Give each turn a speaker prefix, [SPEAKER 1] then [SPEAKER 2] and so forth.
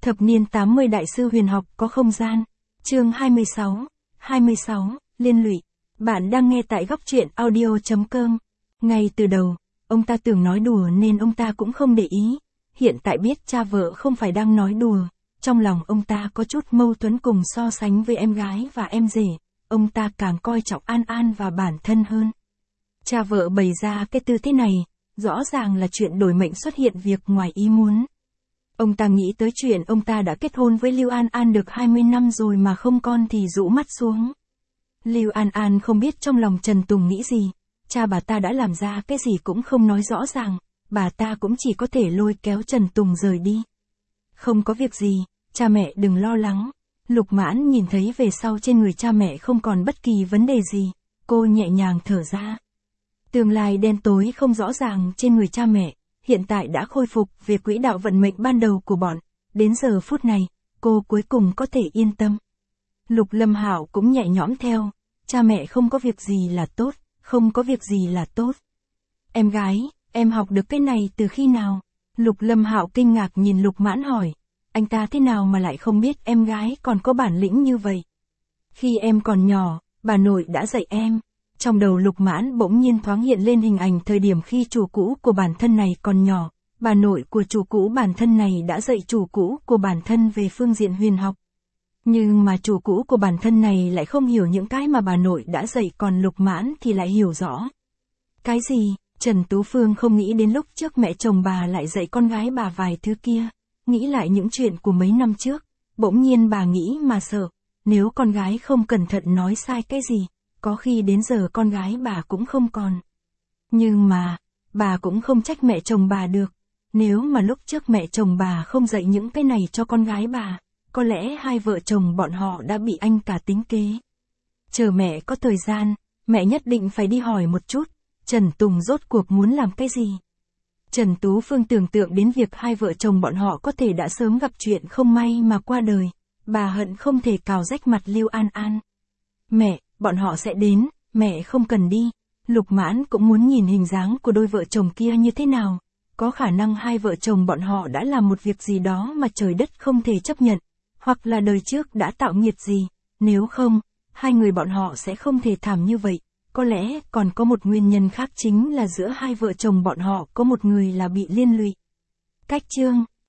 [SPEAKER 1] Thập niên 80 đại sư huyền học có không gian. Chương 26, liên lụy. Bạn đang nghe tại góc truyện audio.com. Ngay từ đầu, ông ta tưởng nói đùa nên ông ta cũng không để ý. Hiện tại biết cha vợ không phải đang nói đùa, trong lòng ông ta có chút mâu thuẫn cùng so sánh với em gái và em rể. Ông ta càng coi trọng An An và bản thân hơn. Cha vợ bày ra cái tư thế này, rõ ràng là chuyện đổi mệnh xuất hiện việc ngoài ý muốn. Ông ta nghĩ tới chuyện ông ta đã kết hôn với Lưu An An được 20 năm rồi mà không con thì rũ mắt xuống. Lưu An An không biết trong lòng Trần Tùng nghĩ gì, cha bà ta đã làm ra cái gì cũng không nói rõ ràng, bà ta cũng chỉ có thể lôi kéo Trần Tùng rời đi. Không có việc gì, cha mẹ đừng lo lắng. Lục Mãn nhìn thấy về sau trên người cha mẹ không còn bất kỳ vấn đề gì, cô nhẹ nhàng thở ra. Tương lai đen tối không rõ ràng trên người cha mẹ, hiện tại đã khôi phục về quỹ đạo vận mệnh ban đầu của bọn, đến giờ phút này, cô cuối cùng có thể yên tâm. Lục Lâm Hạo cũng nhẹ nhõm theo, cha mẹ không có việc gì là tốt, không có việc gì là tốt. Em gái, em học được cái này từ khi nào? Lục Lâm Hạo kinh ngạc nhìn Lục Mãn hỏi, anh ta thế nào mà lại không biết em gái còn có bản lĩnh như vậy? Khi em còn nhỏ, bà nội đã dạy em. Trong đầu Lục Mãn bỗng nhiên thoáng hiện lên hình ảnh thời điểm khi chủ cũ của bản thân này còn nhỏ, bà nội của chủ cũ bản thân này đã dạy chủ cũ của bản thân về phương diện huyền học. Nhưng mà chủ cũ của bản thân này lại không hiểu những cái mà bà nội đã dạy, còn Lục Mãn thì lại hiểu rõ. Cái gì? Trần Tú Phương không nghĩ đến lúc trước mẹ chồng bà lại dạy con gái bà vài thứ kia, nghĩ lại những chuyện của mấy năm trước, bỗng nhiên bà nghĩ mà sợ, nếu con gái không cẩn thận nói sai cái gì, có khi đến giờ con gái bà cũng không còn. Nhưng mà, bà cũng không trách mẹ chồng bà được, nếu mà lúc trước mẹ chồng bà không dạy những cái này cho con gái bà, có lẽ hai vợ chồng bọn họ đã bị anh cả tính kế. Chờ mẹ có thời gian, mẹ nhất định phải đi hỏi một chút, Trần Tùng rốt cuộc muốn làm cái gì. Trần Tú Phương tưởng tượng đến việc hai vợ chồng bọn họ có thể đã sớm gặp chuyện không may mà qua đời, bà hận không thể cào rách mặt Lưu An An. Mẹ, bọn họ sẽ đến, mẹ không cần đi. Lục Mãn cũng muốn nhìn hình dáng của đôi vợ chồng kia như thế nào. Có khả năng hai vợ chồng bọn họ đã làm một việc gì đó mà trời đất không thể chấp nhận, hoặc là đời trước đã tạo nghiệp gì, nếu không, hai người bọn họ sẽ không thể thảm như vậy. Có lẽ còn có một nguyên nhân khác, chính là giữa hai vợ chồng bọn họ có một người là bị liên lụy. Cách chương